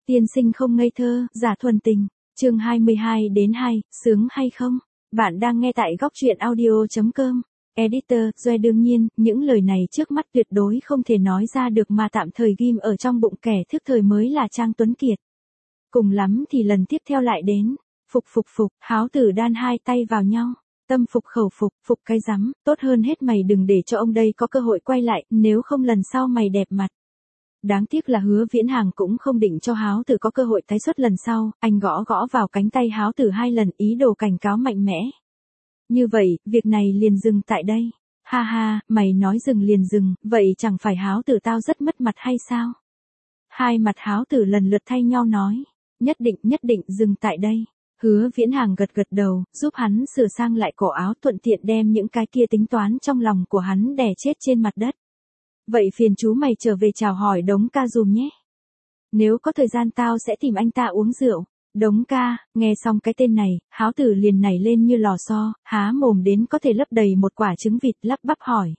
Tiên sinh không ngây thơ, giả thuần tình. Chương 22-2, sướng hay không? Bạn đang nghe tại góc truyện audio.com. Editor, Doe đương nhiên, những lời này trước mắt tuyệt đối không thể nói ra được mà tạm thời ghim ở trong bụng kẻ thức thời mới là Trang Tuấn Kiệt. Cùng lắm thì lần tiếp theo lại đến. Phục, Háo Tử đan hai tay vào nhau. Tâm phục khẩu phục, phục cái rắm, tốt hơn hết mày đừng để cho ông đây có cơ hội quay lại, nếu không lần sau mày đẹp mặt. Đáng tiếc là Hứa Viễn Hàng cũng không định cho Háo Tử có cơ hội tái xuất lần sau, anh gõ vào cánh tay Háo Tử 2 lần ý đồ cảnh cáo mạnh mẽ. Như vậy, việc này liền dừng tại đây. Ha ha, mày nói dừng liền dừng, vậy chẳng phải Háo Tử tao rất mất mặt hay sao? Hai mặt Háo Tử lần lượt thay nhau nói, nhất định dừng tại đây. Hứa Viễn Hàng gật đầu, giúp hắn sửa sang lại cổ áo thuận tiện đem những cái kia tính toán trong lòng của hắn đè chết trên mặt đất. Vậy phiền chú mày trở về chào hỏi Đống ca dùm nhé. Nếu có thời gian tao sẽ tìm anh ta uống rượu. Đống ca, nghe xong cái tên này, Háo Tử liền nảy lên như lò xo, há mồm đến có thể lấp đầy một quả trứng vịt lắp bắp hỏi.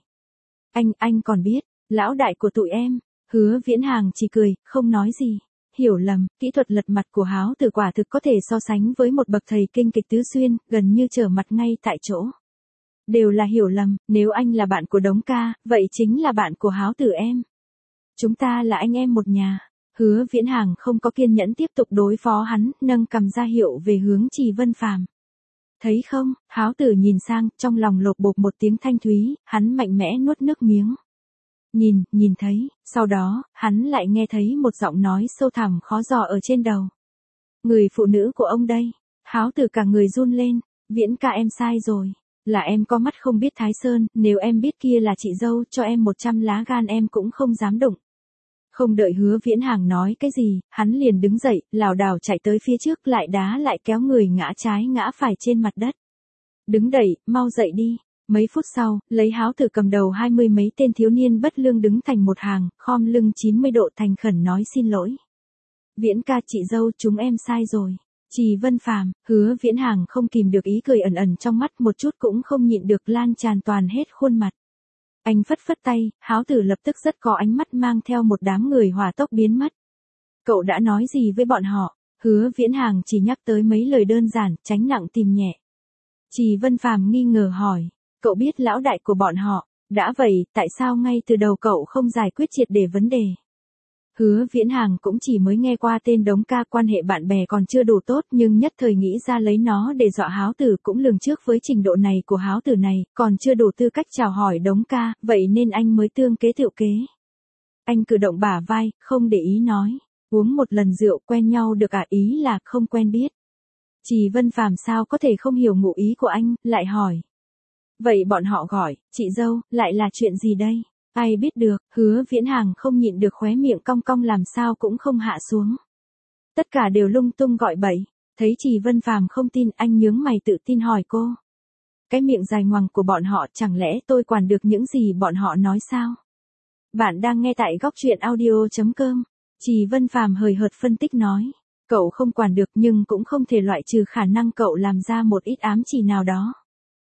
Anh còn biết, lão đại của tụi em. Hứa Viễn Hàng chỉ cười, không nói gì. Hiểu lầm, kỹ thuật lật mặt của Háo Tử quả thực có thể so sánh với một bậc thầy kinh kịch tứ xuyên, gần như trở mặt ngay tại chỗ. Đều là hiểu lầm, nếu anh là bạn của Đống ca, vậy chính là bạn của Háo Tử em. Chúng ta là anh em một nhà. Hứa Viễn Hàng không có kiên nhẫn tiếp tục đối phó hắn, nâng cằm ra hiệu về hướng Trì Vân Phàm. Thấy không, Háo Tử nhìn sang, trong lòng lột bột một tiếng thanh thúy, hắn mạnh mẽ nuốt nước miếng. Nhìn thấy, sau đó, hắn lại nghe thấy một giọng nói sâu thẳm khó dò ở trên đầu. Người phụ nữ của ông đây. Háo Tử cả người run lên, Viễn ca em sai rồi. Là em có mắt không biết Thái Sơn, nếu em biết kia là chị dâu, cho em 100 lá gan em cũng không dám đụng. Không đợi Hứa Viễn Hàng nói cái gì, hắn liền đứng dậy, lảo đảo chạy tới phía trước lại đá lại kéo người ngã trái ngã phải trên mặt đất. Đứng đẩy, mau dậy đi. Mấy phút sau, lấy Háo Tử cầm đầu 20 mấy tên thiếu niên bất lương đứng thành một hàng, khom lưng 90 độ thành khẩn nói xin lỗi. Viễn ca chị dâu chúng em sai rồi. Trì Vân Phàm, Hứa Viễn Hàng không kìm được ý cười ẩn trong mắt một chút cũng không nhịn được lan tràn toàn hết khuôn mặt. Anh phất tay, Háo Tử lập tức rất có ánh mắt mang theo một đám người hỏa tốc biến mất. Cậu đã nói gì với bọn họ? Hứa Viễn Hàng chỉ nhắc tới mấy lời đơn giản, tránh nặng tìm nhẹ. Trì Vân Phàm nghi ngờ hỏi, cậu biết lão đại của bọn họ, đã vậy, tại sao ngay từ đầu cậu không giải quyết triệt để vấn đề? Hứa Viễn Hàng cũng chỉ mới nghe qua tên Đống ca, quan hệ bạn bè còn chưa đủ tốt nhưng nhất thời nghĩ ra lấy nó để dọa Háo Tử cũng lường trước với trình độ này của Háo Tử này, còn chưa đủ tư cách chào hỏi Đống ca, vậy nên anh mới tương kế tựu kế. Anh cử động bả vai, không để ý nói, uống một lần rượu quen nhau được à, ý là không quen biết. Trì Vân Phàm sao có thể không hiểu ngụ ý của anh, lại hỏi. Vậy bọn họ gọi, chị dâu, lại là chuyện gì đây? Ai biết được, Hứa Viễn Hàng không nhịn được khóe miệng cong cong làm sao cũng không hạ xuống. Tất cả đều lung tung gọi bậy, thấy Trì Vân Phàm không tin anh nhướng mày tự tin hỏi cô. Cái miệng dài ngoằng của bọn họ chẳng lẽ tôi quản được những gì bọn họ nói sao? Bạn đang nghe tại góc truyện audio.com, Trì Vân Phàm hời hợt phân tích nói. Cậu không quản được nhưng cũng không thể loại trừ khả năng cậu làm ra một ít ám chỉ nào đó.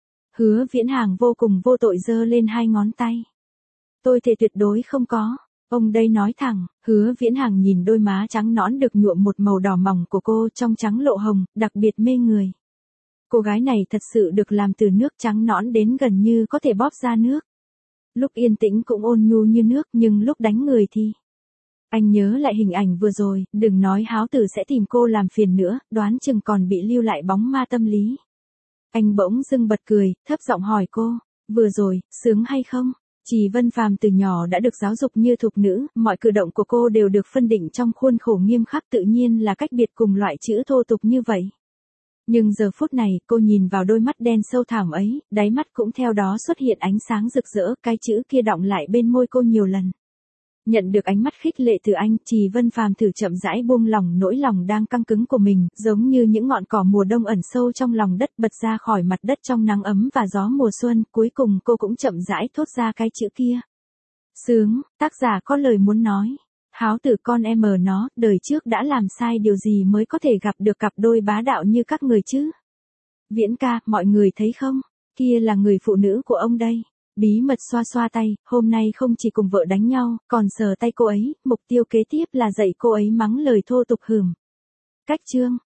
Hứa Viễn Hàng vô cùng vô tội giơ lên 2 ngón tay. Tôi thề tuyệt đối không có. Ông đây nói thẳng, Hứa Viễn Hàng nhìn đôi má trắng nõn được nhuộm một màu đỏ mỏng của cô trong trắng lộ hồng, đặc biệt mê người. Cô gái này thật sự được làm từ nước trắng nõn đến gần như có thể bóp ra nước. Lúc yên tĩnh cũng ôn nhu như nước nhưng lúc đánh người thì... Anh nhớ lại hình ảnh vừa rồi, đừng nói Háo Tử sẽ tìm cô làm phiền nữa, đoán chừng còn bị lưu lại bóng ma tâm lý. Anh bỗng dưng bật cười, thấp giọng hỏi cô, vừa rồi, sướng hay không? Trì Vân Phàm từ nhỏ đã được giáo dục như thục nữ, mọi cử động của cô đều được phân định trong khuôn khổ nghiêm khắc tự nhiên là cách biệt cùng loại chữ thô tục như vậy. Nhưng giờ phút này, cô nhìn vào đôi mắt đen sâu thẳm ấy, đáy mắt cũng theo đó xuất hiện ánh sáng rực rỡ, cái chữ kia đọng lại bên môi cô nhiều lần. Nhận được ánh mắt khích lệ từ anh, Trì Vân Phàm thử chậm rãi buông lỏng nỗi lòng đang căng cứng của mình, giống như những ngọn cỏ mùa đông ẩn sâu trong lòng đất bật ra khỏi mặt đất trong nắng ấm và gió mùa xuân, cuối cùng cô cũng chậm rãi thốt ra cái chữ kia. Sướng, tác giả có lời muốn nói. Háo Tử con em nó, đời trước đã làm sai điều gì mới có thể gặp được cặp đôi bá đạo như các người chứ? Viễn ca, mọi người thấy không? Kia là người phụ nữ của ông đây. Bí mật xoa xoa tay, hôm nay không chỉ cùng vợ đánh nhau, còn sờ tay cô ấy, mục tiêu kế tiếp là dạy cô ấy mắng lời thô tục hửm. Cách chương